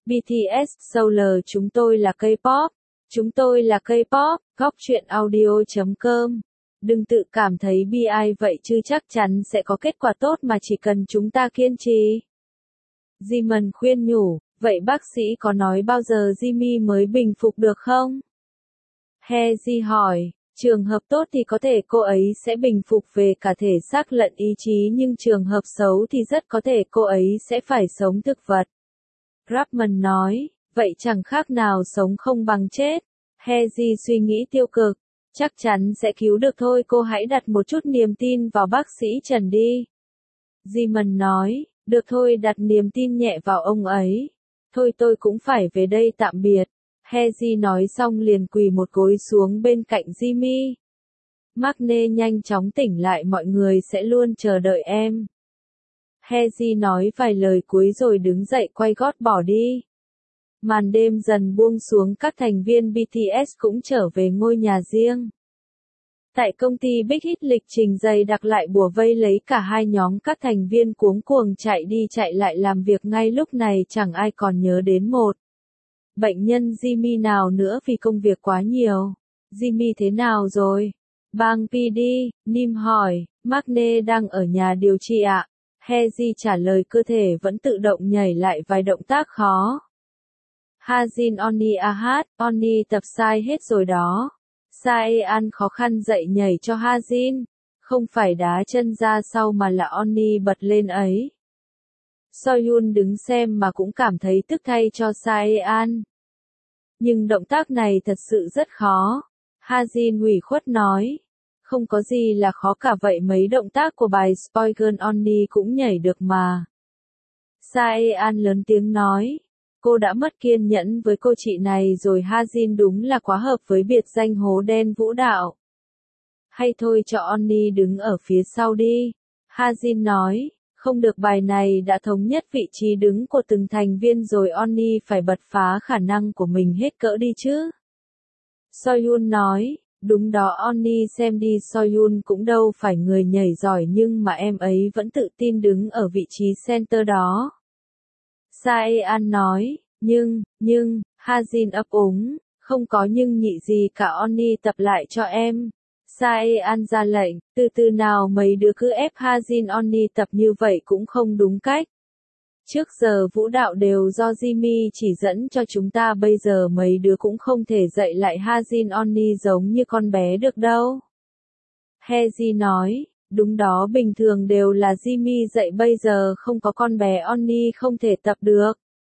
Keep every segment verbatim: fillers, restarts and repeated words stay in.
bê tê ét, Solar chúng tôi là K-pop. Chúng tôi là K-pop, góc truyện audio chấm com. Đừng tự cảm thấy bi ai vậy chứ chắc chắn sẽ có kết quả tốt mà chỉ cần chúng ta kiên trì. Jimin khuyên nhủ, vậy bác sĩ có nói bao giờ Jimmy mới bình phục được không? Hezi hỏi, trường hợp tốt thì có thể cô ấy sẽ bình phục về cả thể xác lẫn ý chí nhưng trường hợp xấu thì rất có thể cô ấy sẽ phải sống thực vật. Rapman nói, vậy chẳng khác nào sống không bằng chết. Hezi suy nghĩ tiêu cực, chắc chắn sẽ cứu được thôi, cô hãy đặt một chút niềm tin vào bác sĩ Trần đi. Jimin nói, được thôi, đặt niềm tin nhẹ vào ông ấy. Thôi tôi cũng phải về đây, tạm biệt. Hezi nói xong liền quỳ một gối xuống bên cạnh Jimmy. Magne nhanh chóng tỉnh lại, mọi người sẽ luôn chờ đợi em. Hezi nói vài lời cuối rồi đứng dậy quay gót bỏ đi. Màn đêm dần buông xuống, các thành viên bê tê ét cũng trở về ngôi nhà riêng. Tại công ty Big Hit, lịch trình dày đặc lại bủa vây lấy cả hai nhóm, các thành viên cuống cuồng chạy đi chạy lại làm việc ngay lúc này chẳng ai còn nhớ đến một bệnh nhân Jimmy nào nữa vì công việc quá nhiều. Jimmy thế nào rồi? Bang pê đê, Nim hỏi, Magne đang ở nhà điều trị ạ. Hezi trả lời cơ thể vẫn tự động nhảy lại vài động tác khó. Hazin Oni Ahad, Oni tập sai hết rồi đó. Saean khó khăn dậy nhảy cho Hazin. Không phải đá chân ra sau mà là Oni bật lên ấy. Soyun đứng xem mà cũng cảm thấy tức thay cho Saean. Nhưng động tác này thật sự rất khó. Hazin ủy khuất nói. Không có gì là khó cả vậy, mấy động tác của bài Spoigan Oni cũng nhảy được mà. Saean lớn tiếng nói. Cô đã mất kiên nhẫn với cô chị này rồi. Hazin đúng là quá hợp với biệt danh hố đen vũ đạo. Hay thôi cho Oni đứng ở phía sau đi. Hazin nói, không được, bài này đã thống nhất vị trí đứng của từng thành viên rồi, Oni phải bật phá khả năng của mình hết cỡ đi chứ. Soyun nói, đúng đó Oni, xem đi, Soyun cũng đâu phải người nhảy giỏi nhưng mà em ấy vẫn tự tin đứng ở vị trí center đó. Saean nói, nhưng, nhưng, Hazin ấp úng, không có nhưng nhị gì cả, Oni tập lại cho em. Saean ra lệnh, từ từ nào, mấy đứa cứ ép Hazin Oni tập như vậy cũng không đúng cách. Trước giờ vũ đạo đều do Jimmy chỉ dẫn cho chúng ta, bây giờ mấy đứa cũng không thể dạy lại Hazin Oni giống như con bé được đâu. Hezi nói, đúng đó, bình thường đều là Jimmy dạy, bây giờ không có con bé Oni không thể tập được.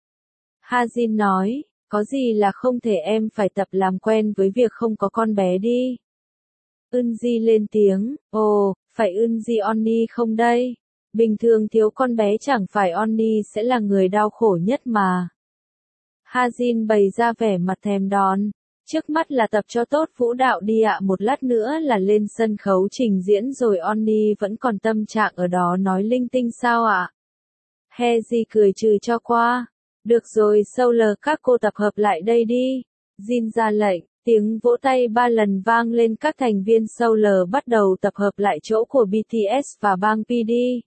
Hazin nói, có gì là không thể, em phải tập làm quen với việc không có con bé đi. Eunji lên tiếng, ồ, phải Eunji Oni không đây? Bình thường thiếu con bé chẳng phải Oni sẽ là người đau khổ nhất mà. Hazin bày ra vẻ mặt thèm đòn. Trước mắt là tập cho tốt vũ đạo đi ạ, một lát nữa là lên sân khấu trình diễn rồi. Oni vẫn còn tâm trạng ở đó nói linh tinh sao ạ? Hezi cười trừ cho qua. Được rồi Solar, các cô tập hợp lại đây đi. Jin ra lệnh, tiếng vỗ tay ba lần vang lên, các thành viên Solar bắt đầu tập hợp lại chỗ của bê tê ét và Bang pê đê.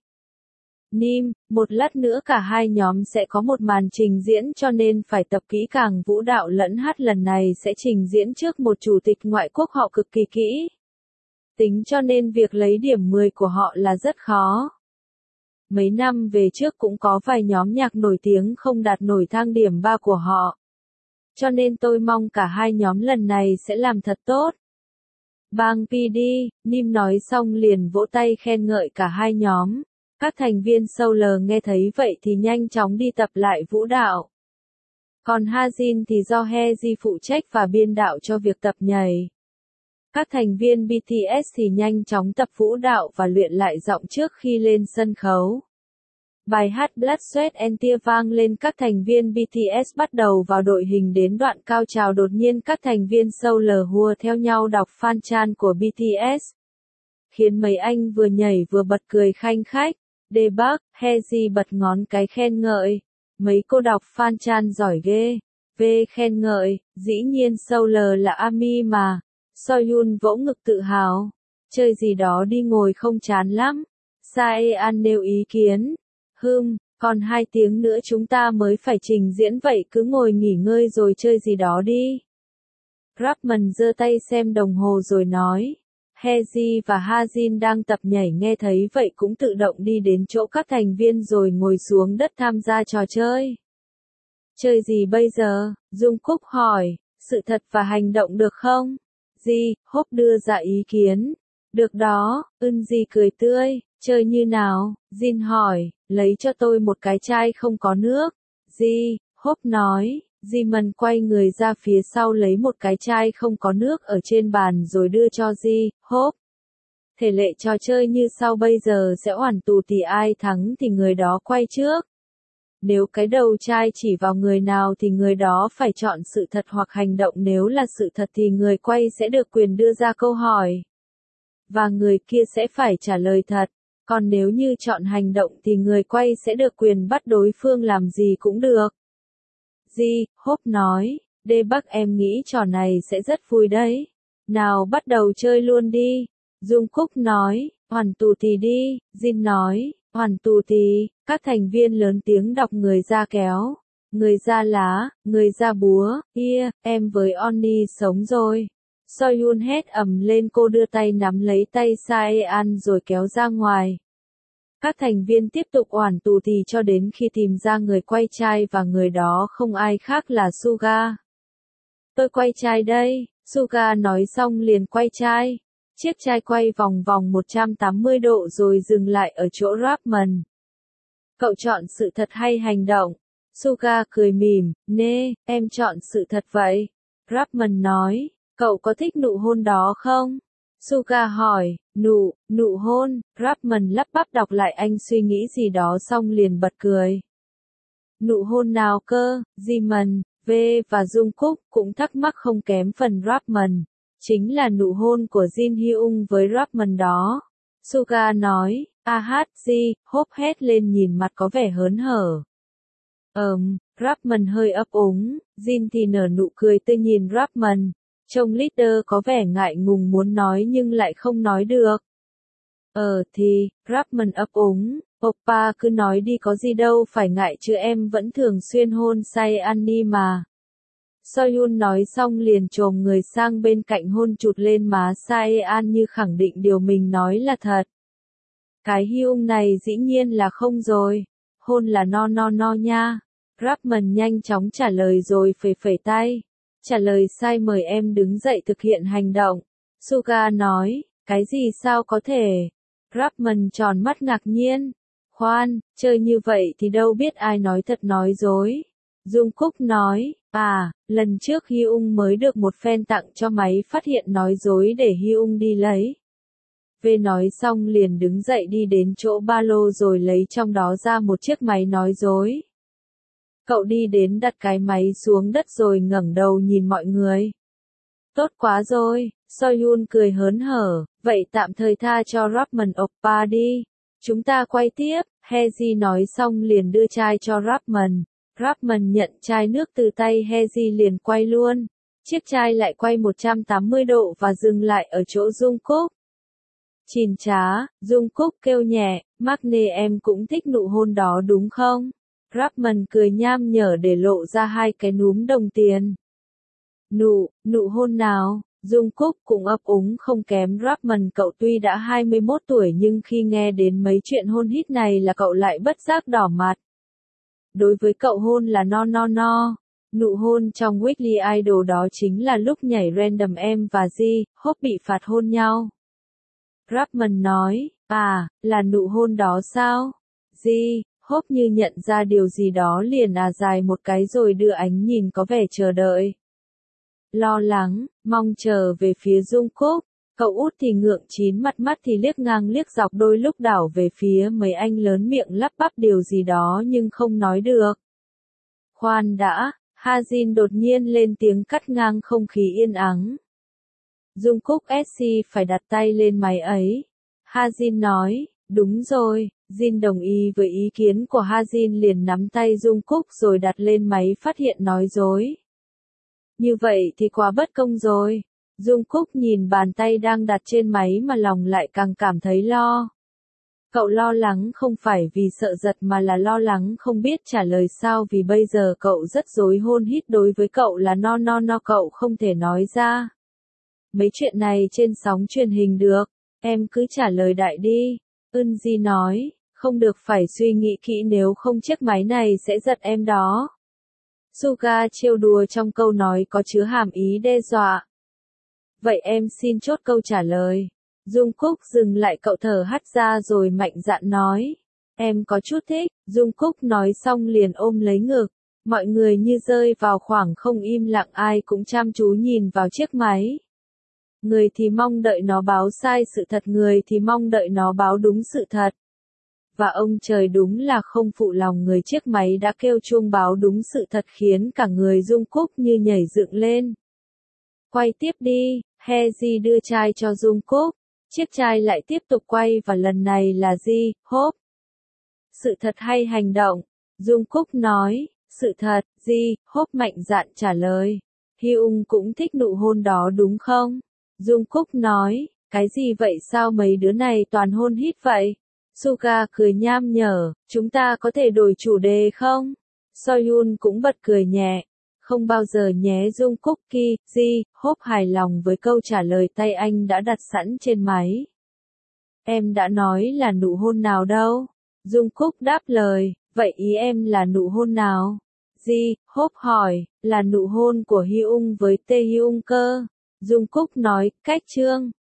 Nim, một lát nữa cả hai nhóm sẽ có một màn trình diễn cho nên phải tập kỹ càng, vũ đạo lẫn hát lần này sẽ trình diễn trước một chủ tịch ngoại quốc, họ cực kỳ kỹ tính cho nên việc lấy điểm mười của họ là rất khó. Mấy năm về trước cũng có vài nhóm nhạc nổi tiếng không đạt nổi thang điểm ba của họ. Cho nên tôi mong cả hai nhóm lần này sẽ làm thật tốt. Bang pê đê, Nim nói xong liền vỗ tay khen ngợi cả hai nhóm. Các thành viên Solar nghe thấy vậy thì nhanh chóng đi tập lại vũ đạo. Còn Hazin thì do Hezi phụ trách và biên đạo cho việc tập nhảy. Các thành viên bê tê ét thì nhanh chóng tập vũ đạo và luyện lại giọng trước khi lên sân khấu. Bài hát Blood, Sweat and Tears vang lên, các thành viên bê tê ét bắt đầu vào đội hình, đến đoạn cao trào đột nhiên các thành viên Solar hùa theo nhau đọc fan chan của bê tê ét. Khiến mấy anh vừa nhảy vừa bật cười khanh khách. Debug, Hezi bật ngón cái khen ngợi. Mấy cô đọc fan chan giỏi ghê. V khen ngợi, dĩ nhiên Solar là Ami mà. Soyun vỗ ngực tự hào. Chơi gì đó đi, ngồi không chán lắm. Saean nêu ý kiến. Hừm, Còn hai tiếng nữa chúng ta mới phải trình diễn vậy cứ ngồi nghỉ ngơi rồi chơi gì đó đi. Rapman giơ tay xem đồng hồ rồi nói. Hezi và Hazin đang tập nhảy nghe thấy vậy cũng tự động đi đến chỗ các thành viên rồi ngồi xuống đất tham gia trò chơi. Chơi gì bây giờ? Jungkook hỏi, sự thật và hành động được không? Ji, Hope đưa ra ý kiến. Được đó, Eunji cười tươi, chơi như nào? Jin hỏi, lấy cho tôi một cái chai không có nước. Ji, Hope nói. Jimin quay người ra phía sau lấy một cái chai không có nước ở trên bàn rồi đưa cho Ji, Hope. Thể lệ trò chơi như sau bây giờ sẽ oản tù thì ai thắng thì người đó quay trước. Nếu cái đầu chai chỉ vào người nào thì người đó phải chọn sự thật hoặc hành động, nếu là sự thật thì người quay sẽ được quyền đưa ra câu hỏi. Và người kia sẽ phải trả lời thật. Còn nếu như chọn hành động thì người quay sẽ được quyền bắt đối phương làm gì cũng được. Ji, Hope nói, Đê Bắc em nghĩ trò này sẽ rất vui đấy. Nào bắt đầu chơi luôn đi. Jungkook nói, hoàn tù thì đi. Jin nói, hoàn tù thì. Các thành viên lớn tiếng đọc người ra kéo. Người ra lá, người ra búa. Yeah, em với Onni sống rồi. Soyun hét ầm lên, cô đưa tay nắm lấy tay Saean rồi kéo ra ngoài. Các thành viên tiếp tục oản tù thì cho đến khi tìm ra người quay chai và người đó không ai khác là Suga. Tôi quay chai đây, Suga nói xong liền quay chai. Chiếc chai quay vòng vòng một trăm tám mươi độ rồi dừng lại ở chỗ Rapman. Cậu chọn sự thật hay hành động? Suga cười mỉm, nê, em chọn sự thật vậy. Rapman nói, cậu có thích nụ hôn đó không? Suga hỏi, nụ, nụ hôn, Rapman lắp bắp đọc lại, anh suy nghĩ gì đó xong liền bật cười. Nụ hôn nào cơ? Jimin, V và Jungkook cũng thắc mắc không kém phần Rapman. Chính là nụ hôn của Jin Hyung với Rapman đó. Suga nói, a hát, Ji, Hope hét lên nhìn mặt có vẻ hớn hở. Ờm, Rapman hơi ấp úng, Jin thì nở nụ cười tươi nhìn Rapman. Trông leader có vẻ ngại ngùng muốn nói nhưng lại không nói được. Ờ thì, Rapman ấp úng, Oppa cứ nói đi có gì đâu phải ngại chứ em vẫn thường xuyên hôn Saeani mà. Soyun nói xong liền chồm người sang bên cạnh hôn chụt lên má Saean như khẳng định điều mình nói là thật. Cái Hyung này dĩ nhiên là không rồi. Hôn là no no no nha. Rapman nhanh chóng trả lời rồi phẩy phẩy tay. Trả lời sai, mời em đứng dậy thực hiện hành động. Suga nói, cái gì sao có thể? Rapman tròn mắt ngạc nhiên. Khoan, chơi như vậy thì đâu biết ai nói thật nói dối. Jungkook nói, à, lần trước Hyung mới được một fan tặng cho máy phát hiện nói dối để Hyung đi lấy. V nói xong liền đứng dậy đi đến chỗ ba lô rồi lấy trong đó ra một chiếc máy nói dối. Cậu đi đến đặt cái máy xuống đất rồi ngẩng đầu nhìn mọi người. Tốt quá rồi, Soyun cười hớn hở, vậy tạm thời tha cho Rapman Oppa đi. Chúng ta quay tiếp, Hezi nói xong liền đưa chai cho Rapman. Rapman nhận chai nước từ tay Hezi liền quay luôn. Chiếc chai lại quay một trăm tám mươi độ và dừng lại ở chỗ Jungkook. Chìn chá, Jungkook kêu nhẹ, Magne em cũng thích nụ hôn đó đúng không? Rapman cười nham nhở để lộ ra hai cái núm đồng tiền. Nụ, nụ hôn nào? Jungkook cũng ấp úng không kém Rapman, cậu tuy đã hai mươi mốt tuổi nhưng khi nghe đến mấy chuyện hôn hít này là cậu lại bất giác đỏ mặt. Đối với cậu hôn là no no no. Nụ hôn trong Weekly Idol đó chính là lúc nhảy random em và Ji, Hope bị phạt hôn nhau. Rapman nói, à, là nụ hôn đó sao? Ji, Hope như nhận ra điều gì đó liền à dài một cái rồi đưa ánh nhìn có vẻ chờ đợi. Lo lắng, mong chờ về phía Jungkook. Cậu út thì ngượng chín mặt, mắt thì liếc ngang liếc dọc, đôi lúc đảo về phía mấy anh lớn miệng lắp bắp điều gì đó nhưng không nói được. Khoan đã, Hazin đột nhiên lên tiếng cắt ngang không khí yên ắng. Jungkook ét xê phải đặt tay lên máy ấy. Hazin nói, đúng rồi, Jin đồng ý với ý kiến của Hazin liền nắm tay Jungkook rồi đặt lên máy phát hiện nói dối. Như vậy thì quá bất công rồi. Jungkook nhìn bàn tay đang đặt trên máy mà lòng lại càng cảm thấy lo. Cậu lo lắng không phải vì sợ giật mà là lo lắng không biết trả lời sao vì bây giờ cậu rất rối hôn hít đối với cậu là no no no cậu không thể nói ra. Mấy chuyện này trên sóng truyền hình được, em cứ trả lời đại đi. Eunji nói, không được phải suy nghĩ kỹ nếu không chiếc máy này sẽ giật em đó. Suga trêu đùa trong câu nói có chứa hàm ý đe dọa. Vậy em xin chốt câu trả lời. Jungkook dừng lại cậu thở hắt ra rồi mạnh dạn nói. Em có chút thích, Jungkook nói xong liền ôm lấy ngực. Mọi người như rơi vào khoảng không im lặng ai cũng chăm chú nhìn vào chiếc máy. Người thì mong đợi nó báo sai sự thật người thì mong đợi nó báo đúng sự thật. Và ông trời đúng là không phụ lòng người chiếc máy đã kêu chuông báo đúng sự thật khiến cả người Jungkook như nhảy dựng lên. Quay tiếp đi, Haeji đưa chai cho Jungkook. Chiếc chai lại tiếp tục quay và lần này là Ji, Hope. Sự thật hay hành động? Jungkook nói, sự thật, Ji, Hope mạnh dạn trả lời. Hyung cũng thích nụ hôn đó đúng không? Jungkook nói, cái gì vậy sao mấy đứa này toàn hôn hít vậy? Suga cười nham nhở, chúng ta có thể đổi chủ đề không? Soyun cũng bật cười nhẹ. Không bao giờ nhé Jungkook Ki, Ji, Hope hài lòng với câu trả lời tay anh đã đặt sẵn trên máy. Em đã nói là nụ hôn nào đâu? Jungkook đáp lời, vậy ý em là nụ hôn nào? Ji, Hope hỏi, là nụ hôn của Hyung với Taehyung cơ. Jungkook nói, cách chương.